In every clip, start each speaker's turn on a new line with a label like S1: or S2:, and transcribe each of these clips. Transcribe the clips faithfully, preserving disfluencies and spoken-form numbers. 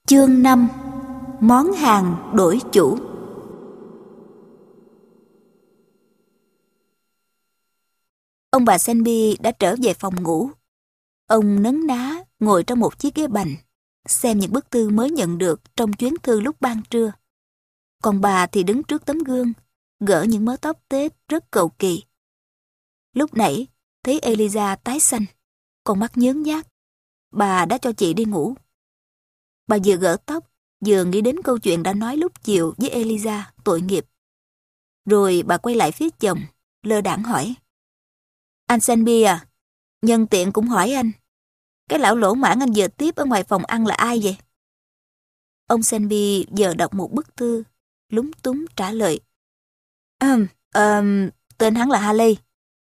S1: Chương năm. Món hàng đổi chủ. Ông bà Selby đã trở về phòng ngủ. Ông nấn ná ngồi trong một chiếc ghế bành, xem những bức thư mới nhận được trong chuyến thư lúc ban trưa. Còn bà thì đứng trước tấm gương, gỡ những mớ tóc Tết rất cầu kỳ. Lúc nãy, thấy Eliza tái xanh, con mắt nhớn nhác. Bà đã cho chị đi ngủ. Bà vừa gỡ tóc, vừa nghĩ đến câu chuyện đã nói lúc chiều với Eliza, tội nghiệp. Rồi bà quay lại phía chồng, lơ đãng hỏi. Anh Selby à, nhân tiện cũng hỏi anh, cái lão lỗ mãng anh vừa tiếp ở ngoài phòng ăn là ai vậy? Ông Selby giờ đọc một bức thư, lúng túng trả lời. Um, um, tên hắn là Haley.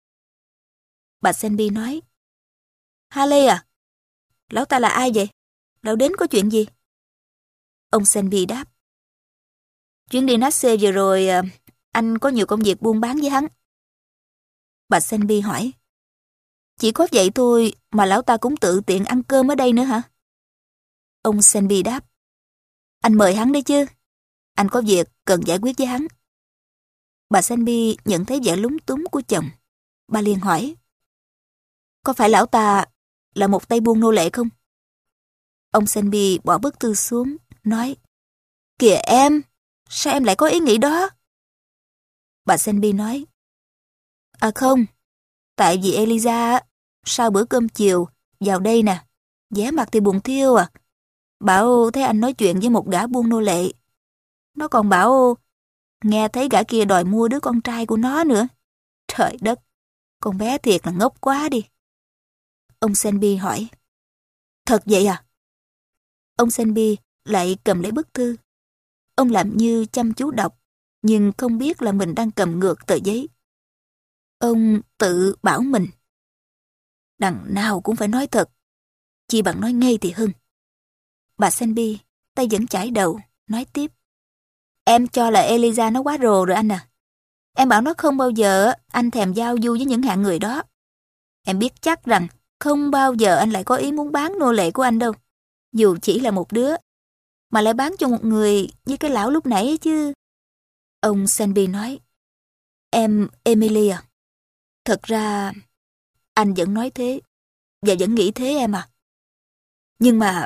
S1: Bà Selby nói. Haley à? Lão ta là ai vậy? Lão đến có chuyện gì? Ông Selby đáp. Chuyến đi Nasse vừa rồi, anh có nhiều công việc buôn bán với hắn. Bà Selby hỏi. Chỉ có vậy thôi mà lão ta cũng tự tiện ăn cơm ở đây nữa hả? Ông Selby đáp. Anh mời hắn đấy chứ. Anh có việc cần giải quyết với hắn. Bà Selby nhận thấy vẻ lúng túng của chồng. Bà liền hỏi. Có phải lão ta là một tay buôn nô lệ không? Ông Selby bỏ bức thư xuống, nói. Kìa em, sao em lại có ý nghĩ đó? Bà Selby nói. À không, tại vì Eliza sau bữa cơm chiều vào đây nè, vẻ mặt thì buồn thiêu à. Bảo thấy anh nói chuyện với một gã buôn nô lệ. Nó còn bảo nghe thấy gã kia đòi mua đứa con trai của nó nữa. Trời đất, con bé thiệt là ngốc quá đi. Ông Selby hỏi. Thật vậy à? Ông Selby lại cầm lấy bức thư. Ông làm như chăm chú đọc, nhưng không biết là mình đang cầm ngược tờ giấy. Ông tự bảo mình. Đằng nào cũng phải nói thật, chỉ bằng nói ngay thì hơn. Bà Selby, tay vẫn chải đầu, nói tiếp. Em cho là Eliza nó quá rồ rồi anh à. Em bảo nó không bao giờ anh thèm giao du với những hạng người đó. Em biết chắc rằng không bao giờ anh lại có ý muốn bán nô lệ của anh đâu. Dù chỉ là một đứa, mà lại bán cho một người như cái lão lúc nãy ấy chứ. Ông Selby nói. Em Emily à? Thật ra, anh vẫn nói thế, và vẫn nghĩ thế em à. Nhưng mà,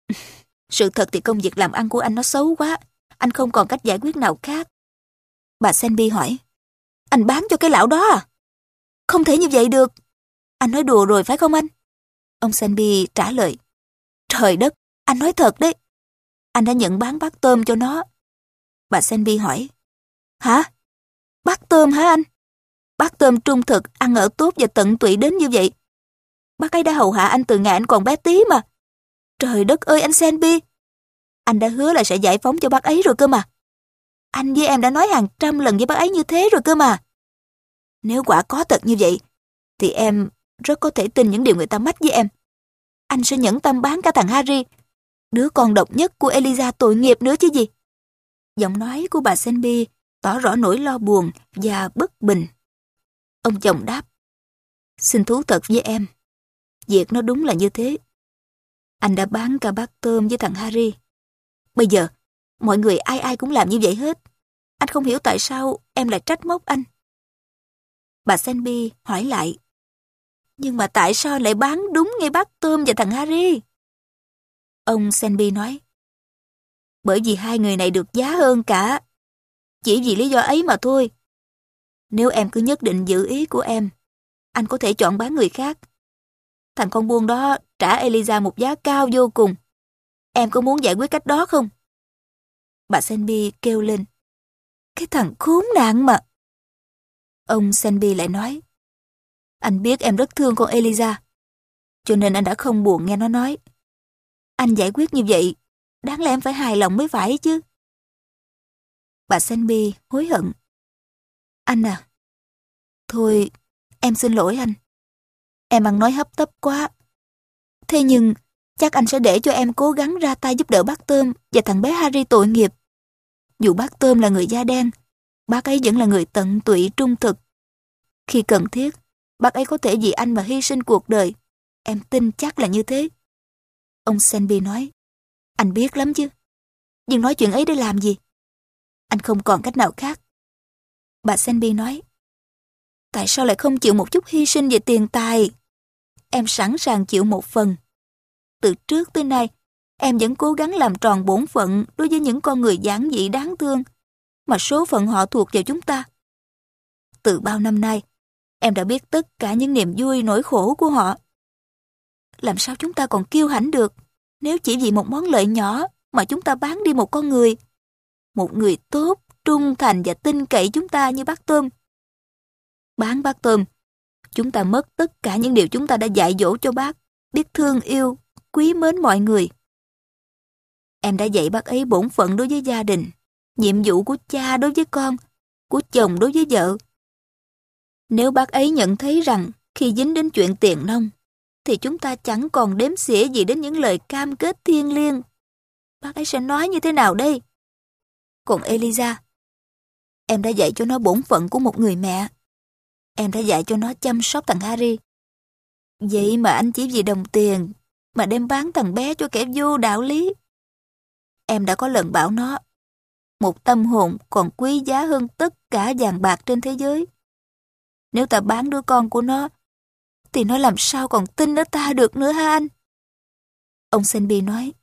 S1: sự thật thì công việc làm ăn của anh nó xấu quá. Anh không còn cách giải quyết nào khác. Bà Selby hỏi. Anh bán cho cái lão đó à? Không thể như vậy được. Anh nói đùa rồi phải không anh? Ông Selby trả lời. Trời đất, anh nói thật đấy. Anh đã nhận bán bát tôm cho nó. Bà Selby hỏi. Hả? Bát tôm hả anh? Bát tôm trung thực, ăn ở tốt và tận tụy đến như vậy. Bác ấy đã hầu hạ anh từ ngày anh còn bé tí mà. Trời đất ơi anh Selby. Anh đã hứa là sẽ giải phóng cho bác ấy rồi cơ mà. Anh với em đã nói hàng trăm lần với bác ấy như thế rồi cơ mà. Nếu quả có thật như vậy, thì em rất có thể tin những điều người ta mách với em. Anh sẽ nhẫn tâm bán cả thằng Harry, đứa con độc nhất của Eliza tội nghiệp nữa chứ gì. Giọng nói của bà Selby tỏ rõ nỗi lo buồn và bất bình. Ông chồng đáp. Xin thú thật với em, việc nó đúng là như thế. Anh đã bán cả bát tôm với thằng Harry. Bây giờ, mọi người ai ai cũng làm như vậy hết. Anh không hiểu tại sao em lại trách móc anh. Bà Selby hỏi lại. Nhưng mà tại sao lại bán đúng ngay bát tôm và thằng Harry? Ông Selby nói. Bởi vì hai người này được giá hơn cả. Chỉ vì lý do ấy mà thôi. Nếu em cứ nhất định giữ ý của em, anh có thể chọn bán người khác. Thằng con buôn đó trả Eliza một giá cao vô cùng. Em có muốn giải quyết cách đó không? Bà Selby kêu lên. Cái thằng khốn nạn mà. Ông Selby lại nói. Anh biết em rất thương con Eliza, cho nên anh đã không buồn nghe nó nói. Anh giải quyết như vậy, đáng lẽ em phải hài lòng mới phải chứ. Bà Selby hối hận. Anh à, thôi, em xin lỗi anh. Em ăn nói hấp tấp quá. Thế nhưng, chắc anh sẽ để cho em cố gắng ra tay giúp đỡ bác Tôm và thằng bé Harry tội nghiệp. Dù bác Tôm là người da đen, bác ấy vẫn là người tận tụy trung thực. Khi cần thiết, bác ấy có thể vì anh mà hy sinh cuộc đời. Em tin chắc là như thế. Ông Selby nói. Anh biết lắm chứ. Nhưng nói chuyện ấy để làm gì? Anh không còn cách nào khác. Bà Selby nói. Tại sao lại không chịu một chút hy sinh về tiền tài? Em sẵn sàng chịu một phần. Từ trước tới nay, em vẫn cố gắng làm tròn bổn phận đối với những con người giản dị đáng thương mà số phận họ thuộc vào chúng ta. Từ bao năm nay, em đã biết tất cả những niềm vui nỗi khổ của họ. Làm sao chúng ta còn kiêu hãnh được nếu chỉ vì một món lợi nhỏ mà chúng ta bán đi một con người, một người tốt, trung thành và tin cậy chúng ta như bác Tôm. Bán bác Tôm, chúng ta mất tất cả những điều chúng ta đã dạy dỗ cho bác, biết thương yêu, quý mến mọi người. Em đã dạy bác ấy bổn phận đối với gia đình, nhiệm vụ của cha đối với con, của chồng đối với vợ. Nếu bác ấy nhận thấy rằng khi dính đến chuyện tiền nong, thì chúng ta chẳng còn đếm xỉa gì đến những lời cam kết thiêng liêng, bác ấy sẽ nói như thế nào đây? Còn Eliza, em đã dạy cho nó bổn phận của một người mẹ. Em đã dạy cho nó chăm sóc thằng Harry. Vậy mà anh chỉ vì đồng tiền mà đem bán thằng bé cho kẻ vô đạo lý. Em đã có lần bảo nó, một tâm hồn còn quý giá hơn tất cả vàng bạc trên thế giới. Nếu ta bán đứa con của nó, thì nó làm sao còn tin ở ta được nữa ha anh? Ông Selby nói,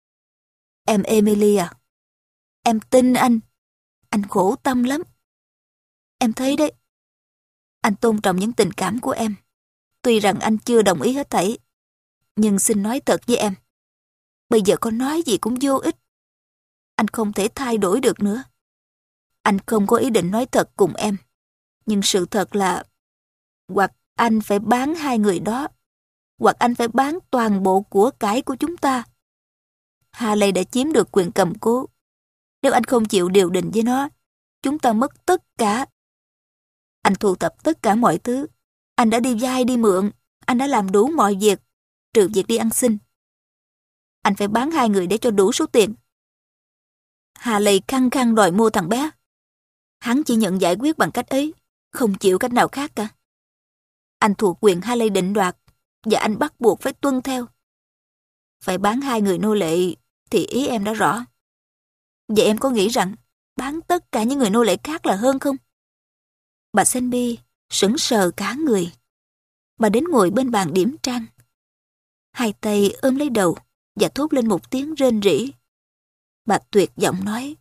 S1: em Emily à, em tin anh. Anh khổ tâm lắm. Em thấy đấy, anh tôn trọng những tình cảm của em. Tuy rằng anh chưa đồng ý hết thảy, nhưng xin nói thật với em, bây giờ có nói gì cũng vô ích. Anh không thể thay đổi được nữa. Anh không có ý định nói thật cùng em. Nhưng sự thật là hoặc anh phải bán hai người đó, hoặc anh phải bán toàn bộ của cải của chúng ta. Harley đã chiếm được quyền cầm cố. Nếu anh không chịu điều đình với nó, chúng ta mất tất cả. Anh thu thập tất cả mọi thứ. Anh đã đi vay đi mượn. Anh đã làm đủ mọi việc, trừ việc đi ăn xin. Anh phải bán hai người để cho đủ số tiền. Harley khăng khăng đòi mua thằng bé. Hắn chỉ nhận giải quyết bằng cách ấy, không chịu cách nào khác cả. Anh thuộc quyền Harley định đoạt, và anh bắt buộc phải tuân theo. Phải bán hai người nô lệ thì ý em đã rõ. Vậy em có nghĩ rằng bán tất cả những người nô lệ khác là hơn không? Bà Selby sững sờ cả người. Bà đến ngồi bên bàn điểm trang. Hai tay ôm lấy đầu và thốt lên một tiếng rên rỉ. Bà tuyệt vọng nói,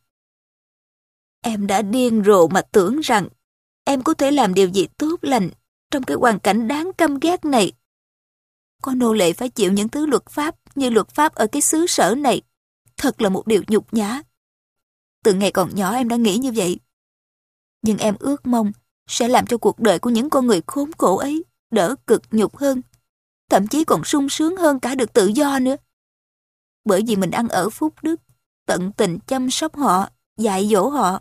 S1: em đã điên rồ mà tưởng rằng em có thể làm điều gì tốt lành trong cái hoàn cảnh đáng căm ghét này. Có nô lệ phải chịu những thứ luật pháp như luật pháp ở cái xứ sở này. Thật là một điều nhục nhã. Từ ngày còn nhỏ em đã nghĩ như vậy. Nhưng em ước mong sẽ làm cho cuộc đời của những con người khốn khổ ấy đỡ cực nhục hơn, thậm chí còn sung sướng hơn cả được tự do nữa. Bởi vì mình ăn ở phúc đức, tận tình chăm sóc họ, dạy dỗ họ.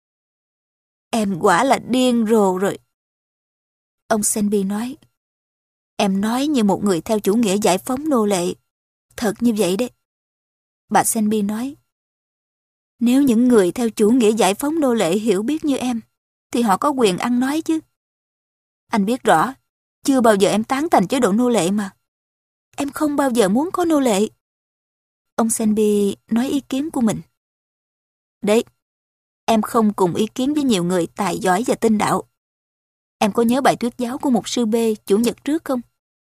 S1: Em quả là điên rồ rồi. Ông Selby nói, em nói như một người theo chủ nghĩa giải phóng nô lệ. Thật như vậy đấy. Bà Selby nói, nếu những người theo chủ nghĩa giải phóng nô lệ hiểu biết như em, thì họ có quyền ăn nói chứ. Anh biết rõ, chưa bao giờ em tán thành chế độ nô lệ mà. Em không bao giờ muốn có nô lệ. Ông Selby nói ý kiến của mình. Đấy, em không cùng ý kiến với nhiều người tài giỏi và tinh đạo. Em có nhớ bài thuyết giáo của mục sư B chủ nhật trước không?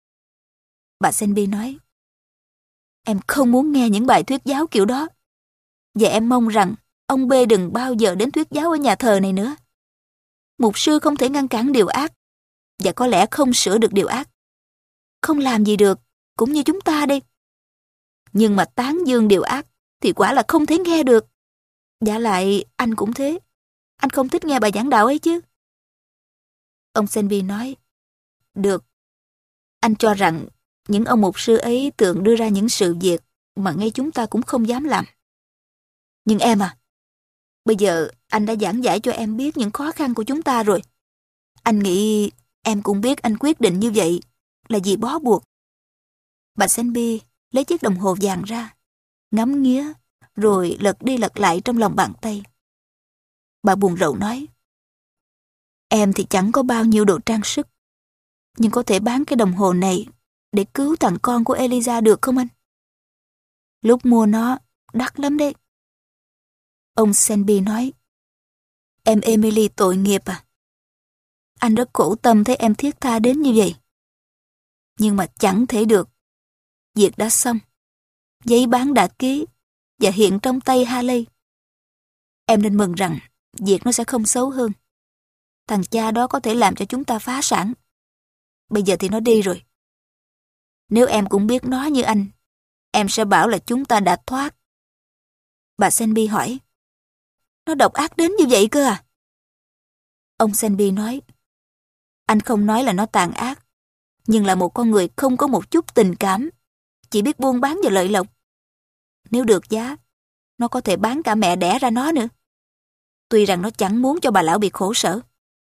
S1: Bà Selby nói, em không muốn nghe những bài thuyết giáo kiểu đó. Và em mong rằng ông B đừng bao giờ đến thuyết giáo ở nhà thờ này nữa. Mục sư không thể ngăn cản điều ác, và có lẽ không sửa được điều ác. Không làm gì được, cũng như chúng ta đây. Nhưng mà tán dương điều ác thì quả là không thể nghe được. Vả lại anh cũng thế. Anh không thích nghe bài giảng đạo ấy chứ. Ông Selby nói, được. Anh cho rằng những ông mục sư ấy tưởng đưa ra những sự việc mà ngay chúng ta cũng không dám làm. Nhưng em à, bây giờ anh đã giảng giải cho em biết những khó khăn của chúng ta rồi. Anh nghĩ em cũng biết anh quyết định như vậy là vì bó buộc. Bà Selby lấy chiếc đồng hồ vàng ra, ngắm nghía, rồi lật đi lật lại trong lòng bàn tay. Bà buồn rầu nói, em thì chẳng có bao nhiêu đồ trang sức, nhưng có thể bán cái đồng hồ này để cứu thằng con của Eliza được không anh? Lúc mua nó, đắt lắm đấy. Ông Selby nói, em Emily tội nghiệp à. Anh rất khổ tâm thấy em thiết tha đến như vậy. Nhưng mà chẳng thể được. Việc đã xong. Giấy bán đã ký và hiện trong tay Harley. Em nên mừng rằng việc nó sẽ không xấu hơn. Thằng cha đó có thể làm cho chúng ta phá sản. Bây giờ thì nó đi rồi. Nếu em cũng biết nó như anh, em sẽ bảo là chúng ta đã thoát. Bà Selby hỏi, nó độc ác đến như vậy cơ à? Ông Selby nói, anh không nói là nó tàn ác, nhưng là một con người không có một chút tình cảm, chỉ biết buôn bán và lợi lộc. Nếu được giá, nó có thể bán cả mẹ đẻ ra nó nữa. Tuy rằng nó chẳng muốn cho bà lão bị khổ sở.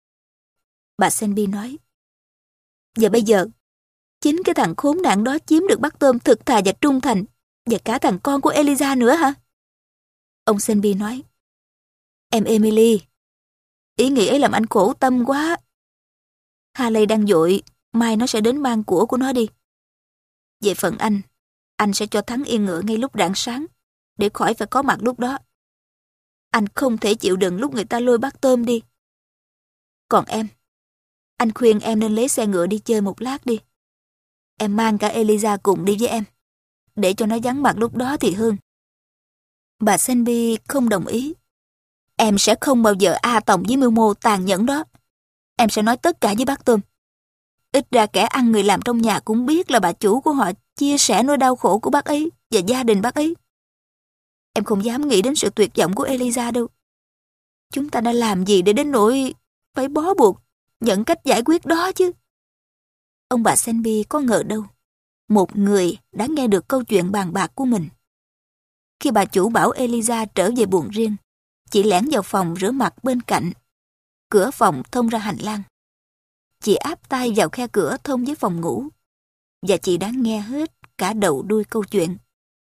S1: Bà Selby nói, và bây giờ, chính cái thằng khốn nạn đó chiếm được bát tôm thực thà và trung thành, và cả thằng con của Eliza nữa hả? Ông Selby nói, em Emily, ý nghĩ ấy làm anh khổ tâm quá. Harley đang vội, mai nó sẽ đến mang của của nó đi. Về phần anh, anh sẽ cho Thắng yên ngựa ngay lúc rạng sáng, để khỏi phải có mặt lúc đó. Anh không thể chịu đựng lúc người ta lôi bát tôm đi. Còn em, anh khuyên em nên lấy xe ngựa đi chơi một lát đi. Em mang cả Eliza cùng đi với em, để cho nó vắng mặt lúc đó thì hơn. Bà Selby không đồng ý. Em sẽ không bao giờ a tòng với mưu mô tàn nhẫn đó. Em sẽ nói tất cả với bác Tôm. Ít ra kẻ ăn người làm trong nhà cũng biết là bà chủ của họ chia sẻ nỗi đau khổ của bác ấy và gia đình bác ấy. Em không dám nghĩ đến sự tuyệt vọng của Eliza đâu. Chúng ta đã làm gì để đến nỗi phải bó buộc nhận cách giải quyết đó chứ? Ông bà Selby có ngờ đâu một người đã nghe được câu chuyện bàn bạc của mình. Khi bà chủ bảo Eliza trở về buồng riêng, chị lẻn vào phòng rửa mặt bên cạnh. Cửa phòng thông ra hành lang. Chị áp tay vào khe cửa thông với phòng ngủ, và chị đã nghe hết cả đầu đuôi câu chuyện.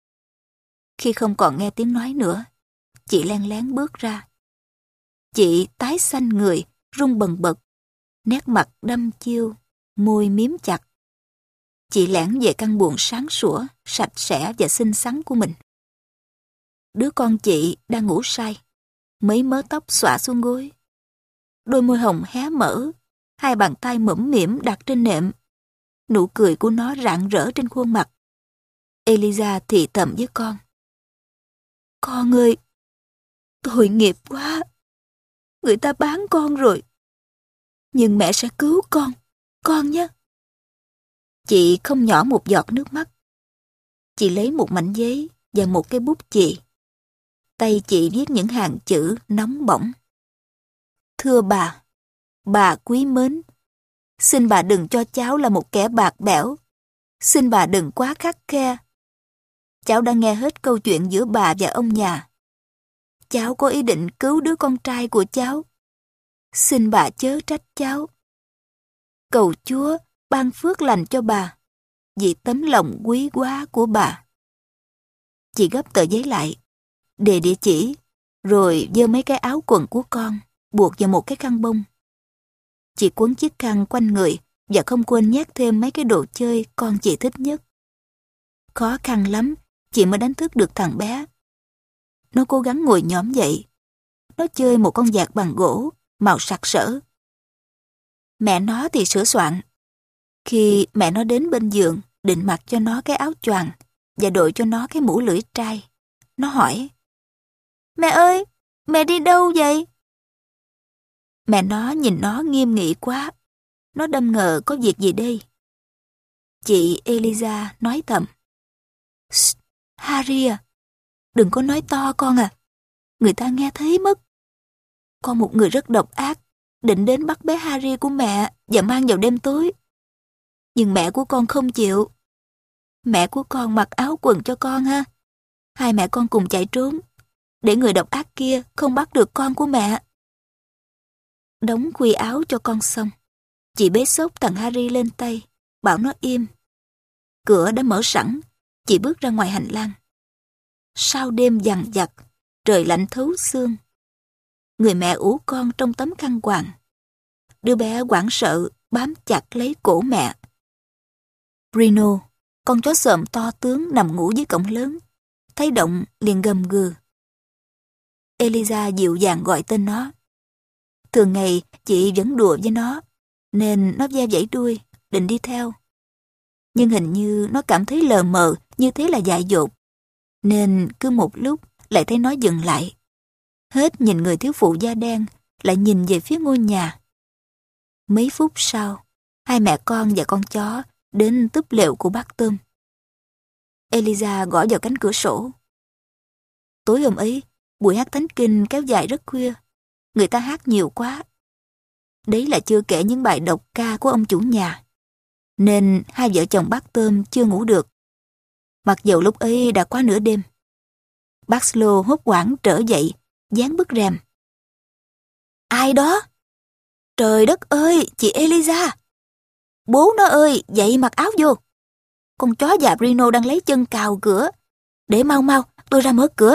S1: Khi không còn nghe tiếng nói nữa, chị len lén bước ra. Chị tái xanh người, run bần bật, nét mặt đăm chiêu, môi miếm chặt. Chị lẻn về căn buồng sáng sủa, sạch sẽ và xinh xắn của mình. Đứa con chị đang ngủ say, mấy mớ tóc xõa xuống gối. Đôi môi hồng hé mở, hai bàn tay mõm mĩm đặt trên nệm. Nụ cười của nó rạng rỡ trên khuôn mặt. Eliza thì thầm với con. Con ơi, tội nghiệp quá. Người ta bán con rồi. Nhưng mẹ sẽ cứu con, con nhé. Chị không nhỏ một giọt nước mắt. Chị lấy một mảnh giấy và một cái bút chì. Tay chị viết những hàng chữ nóng bỏng. Thưa bà, bà quý mến, xin bà đừng cho cháu là một kẻ bạc bẽo. Xin bà đừng quá khắt khe. Cháu đã nghe hết câu chuyện giữa bà và ông nhà. Cháu có ý định cứu đứa con trai của cháu. Xin bà chớ trách cháu. Cầu Chúa ban phước lành cho bà, vì tấm lòng quý quá của bà. Chị gấp tờ giấy lại, đề địa chỉ, rồi giơ mấy cái áo quần của con, buộc vào một cái khăn bông. Chị quấn chiếc khăn quanh người và không quên nhét thêm mấy cái đồ chơi con chị thích nhất. Khó khăn lắm, chị mới đánh thức được thằng bé. Nó cố gắng ngồi nhõm dậy. Nó chơi một con vạc bằng gỗ, màu sặc sỡ. Mẹ nó thì sửa soạn. Khi mẹ nó đến bên giường, định mặc cho nó cái áo choàng và đội cho nó cái mũ lưỡi trai, nó hỏi: Mẹ ơi, mẹ đi đâu vậy? Mẹ nó nhìn nó nghiêm nghị quá. Nó đâm ngờ có việc gì đây. Chị Eliza nói thầm: Harry à, đừng có nói to con à. Người ta nghe thấy mất. Con một người rất độc ác, định đến bắt bé Harry của mẹ và mang vào đêm tối. Nhưng mẹ của con không chịu. Mẹ của con mặc áo quần cho con ha. Hai mẹ con cùng chạy trốn, để người độc ác kia không bắt được con của mẹ. Đóng khuy áo cho con xong, chị bế xốc thằng Harry lên tay, bảo nó im. Cửa đã mở sẵn, chị bước ra ngoài hành lang. Sau đêm dằn vặt, trời lạnh thấu xương. Người mẹ ủ con trong tấm khăn quàng. Đứa bé hoảng sợ bám chặt lấy cổ mẹ. Bruno, con chó xồm to tướng nằm ngủ dưới cổng lớn, thấy động liền gầm gừ. Eliza dịu dàng gọi tên nó. Thường ngày chị vẫn đùa với nó, nên nó ve vẫy đuôi, định đi theo. Nhưng hình như nó cảm thấy lờ mờ như thế là dại dột, nên cứ một lúc lại thấy nó dừng lại. Hết nhìn người thiếu phụ da đen, lại nhìn về phía ngôi nhà. Mấy phút sau, hai mẹ con và con chó đến túp lều của bác Tôm. Eliza gõ vào cánh cửa sổ. Tối hôm ấy, buổi hát thánh kinh kéo dài rất khuya. Người ta hát nhiều quá. Đấy là chưa kể những bài đọc ca của ông chủ nhà. Nên hai vợ chồng bác Tôm chưa ngủ được. Mặc dầu lúc ấy đã quá nửa đêm. Bác Slow hốt hoảng trở dậy, dán bức rèm. Ai đó? Trời đất ơi, chị Eliza! Bố nó ơi, dậy mặc áo vô. Con chó già Bruno đang lấy chân cào cửa. Để mau mau, tôi ra mở cửa.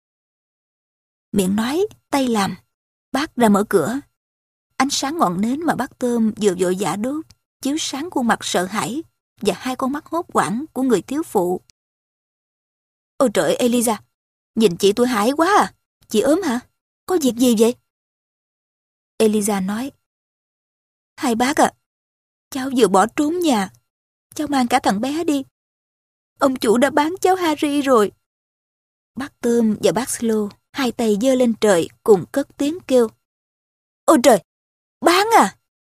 S1: Miệng nói, tay làm. Bác ra mở cửa. Ánh sáng ngọn nến mà bác Tôm vừa vội vã đốt chiếu sáng khuôn mặt sợ hãi và hai con mắt hốt hoảng của người thiếu phụ. Ôi trời, Eliza, nhìn chị tôi hãi quá à. Chị ốm hả? Có việc gì vậy? Eliza nói. Hai bác à, cháu vừa bỏ trốn nhà. Cháu mang cả thằng bé đi. Ông chủ đã bán cháu Harry rồi. Bác Tôm và bác Slow hai tay giơ lên trời cùng cất tiếng kêu. Ôi trời, bán à?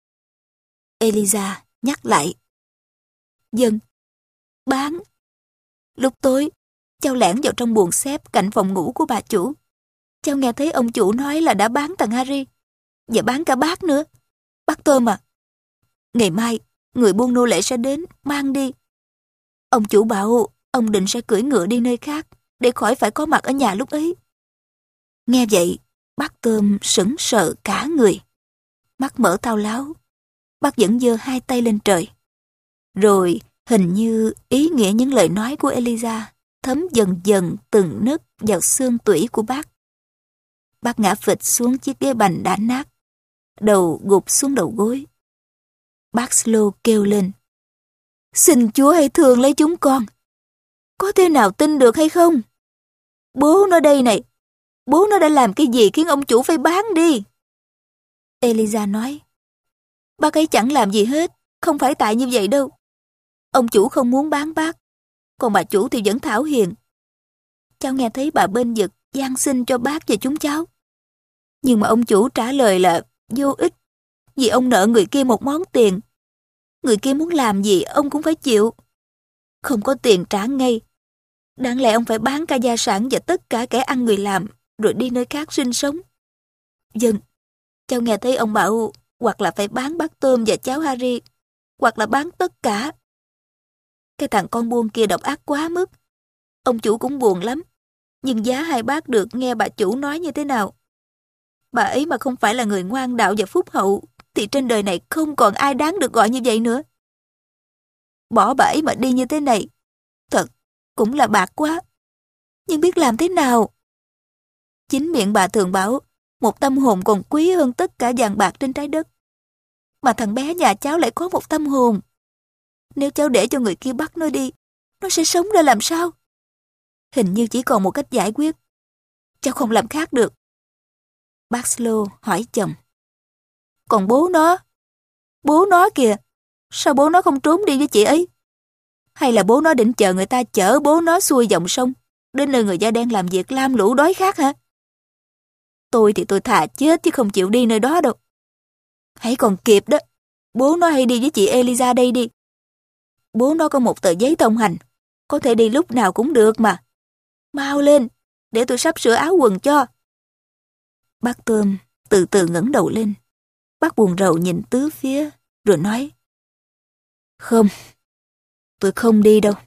S1: Eliza nhắc lại. Dân, bán. Lúc tối, cháu lẻn vào trong buồng xếp cạnh phòng ngủ của bà chủ. Cháu nghe thấy ông chủ nói là đã bán thằng Harry. Và bán cả bác nữa. Bác Tôm à, ngày mai, người buôn nô lệ sẽ đến, mang đi. Ông chủ bảo ông định sẽ cưỡi ngựa đi nơi khác, để khỏi phải có mặt ở nhà lúc ấy. Nghe vậy, bác Tôm sững sờ cả người. Mắt mở thao láo. Bác vẫn giơ hai tay lên trời. Rồi, hình như ý nghĩa những lời nói của Eliza thấm dần dần từng nấc vào xương tủy của bác. Bác ngã phịch xuống chiếc ghế bành đã nát, đầu gục xuống đầu gối. Bác Slow kêu lên. Xin Chúa hãy thương lấy chúng con. Có thể nào tin được hay không? Bố nó đây này. Bố nó đã làm cái gì khiến ông chủ phải bán đi? Eliza nói. Bác ấy chẳng làm gì hết. Không phải tại như vậy đâu. Ông chủ không muốn bán bác. Còn bà chủ thì vẫn thảo hiền. Cháu nghe thấy bà bên vực van xin cho bác và chúng cháu. Nhưng mà ông chủ trả lời là vô ích. Vì ông nợ người kia một món tiền. Người kia muốn làm gì ông cũng phải chịu. Không có tiền trả ngay. Đáng lẽ ông phải bán cả gia sản và tất cả kẻ ăn người làm, rồi đi nơi khác sinh sống. Dân, cháu nghe thấy ông bảo hoặc là phải bán bác Tôm và cháu Harry, hoặc là bán tất cả. Cái thằng con buôn kia độc ác quá mức. Ông chủ cũng buồn lắm. Nhưng giá hai bác được nghe bà chủ nói như thế nào. Bà ấy mà không phải là người ngoan đạo và phúc hậu, thì trên đời này không còn ai đáng được gọi như vậy nữa. Bỏ bà ấy mà đi như thế này, thật cũng là bạc quá. Nhưng biết làm thế nào? Chính miệng bà thường bảo một tâm hồn còn quý hơn tất cả vàng bạc trên trái đất. Mà thằng bé nhà cháu lại có một tâm hồn. Nếu cháu để cho người kia bắt nó đi, nó sẽ sống ra làm sao? Hình như chỉ còn một cách giải quyết. Cháu không làm khác được. Bác Slow hỏi chồng. Còn bố nó? Bố nó kìa. Sao bố nó không trốn đi với chị ấy? Hay là bố nó định chờ người ta chở bố nó xuôi dòng sông đến nơi người da đen làm việc lam lũ đói khát hả? Tôi thì tôi thà chết chứ không chịu đi nơi đó đâu. Hãy còn kịp đó. Bố nó hay đi với chị Eliza đây đi. Bố nó có một tờ giấy thông hành. Có thể đi lúc nào cũng được mà. Mau lên, để tôi sắp sửa áo quần cho. Bác Tôm từ từ ngẩng đầu lên. Bác buồn rầu nhìn tứ phía, rồi nói. Không, tôi không đi đâu.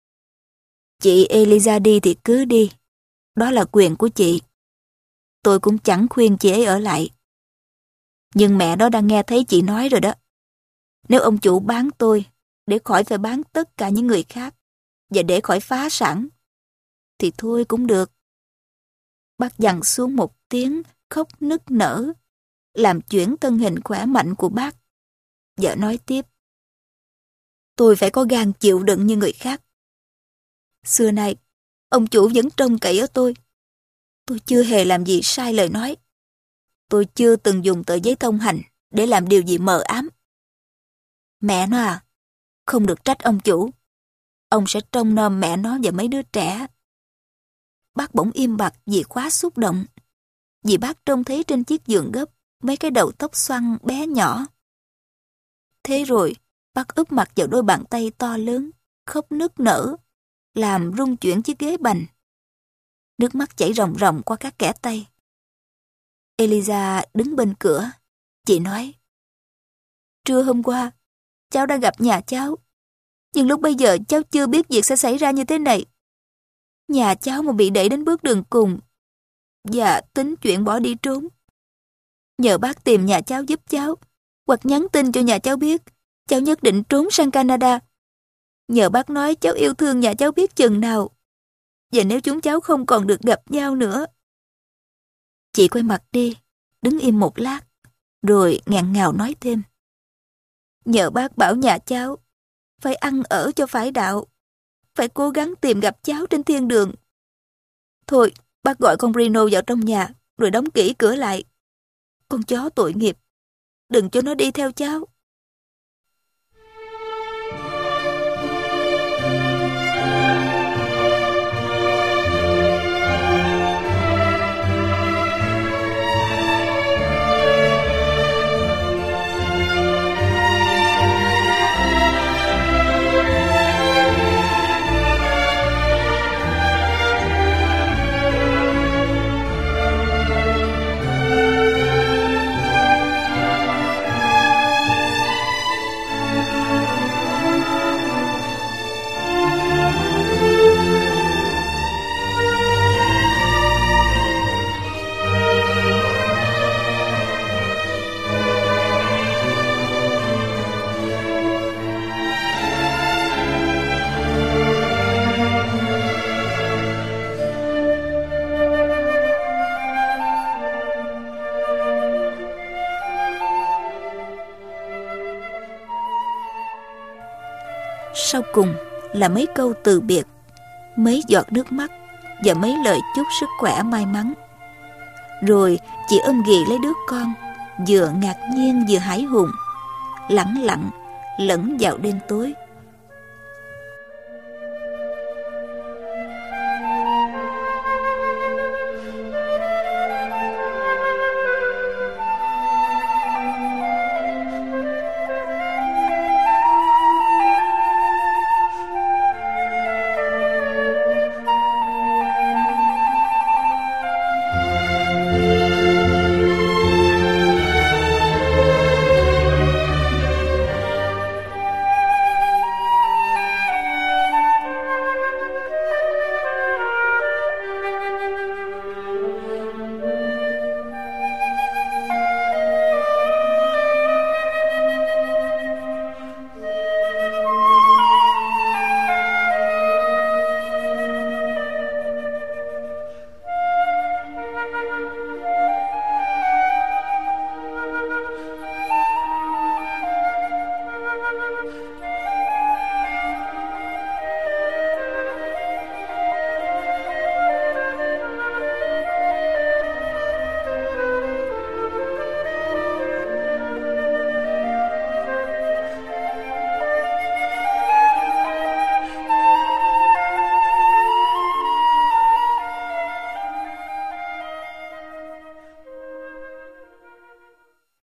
S1: Chị Eliza đi thì cứ đi. Đó là quyền của chị. Tôi cũng chẳng khuyên chị ấy ở lại. Nhưng mẹ đó đang nghe thấy chị nói rồi đó. Nếu ông chủ bán tôi, để khỏi phải bán tất cả những người khác, và để khỏi phá sản, thì thôi cũng được. Bác dằn xuống một tiếng khóc nức nở, làm chuyển thân hình khỏe mạnh của bác. Vợ nói tiếp. Tôi phải có gan chịu đựng như người khác. Xưa nay, Ông chủ vẫn trông cậy ở tôi. Tôi chưa hề làm gì sai lời nói. Tôi chưa từng dùng tờ giấy thông hành để làm điều gì mờ ám. Mẹ nó à, không được trách ông chủ. Ông sẽ trông nom mẹ nó và mấy đứa trẻ. Bác bỗng im bặt vì quá xúc động. Vì bác trông thấy trên chiếc giường gấp mấy cái đầu tóc xoăn bé nhỏ. Thế rồi, bác úp mặt vào đôi bàn tay to lớn, khóc nức nở, làm rung chuyển chiếc ghế bành. Nước mắt chảy ròng ròng qua các kẽ tay. Eliza đứng bên cửa. Chị nói, trưa hôm qua, cháu đã gặp nhà cháu. Nhưng lúc bây giờ cháu chưa biết việc sẽ xảy ra như thế này. Nhà cháu mà bị đẩy đến bước đường cùng và tính chuyện bỏ đi trốn. Nhờ bác tìm nhà cháu giúp cháu, hoặc nhắn tin cho nhà cháu biết cháu nhất định trốn sang Canada. Nhờ bác nói cháu yêu thương nhà cháu biết chừng nào. Và nếu chúng cháu không còn được gặp nhau nữa. Chị quay mặt đi, đứng im một lát, rồi ngạn ngào nói thêm. Nhờ bác bảo nhà cháu phải ăn ở cho phải đạo, phải cố gắng tìm gặp cháu trên thiên đường. Thôi, bác gọi con Reno vào trong nhà, rồi đóng kỹ cửa lại. Con chó tội nghiệp, đừng cho nó đi theo cháu. Sau cùng là mấy câu từ biệt, mấy giọt nước mắt và mấy lời chúc sức khỏe may mắn. Rồi chị ôm ghì lấy đứa con, vừa ngạc nhiên vừa hãi hùng, lẳng lặng lẫn vào đêm tối.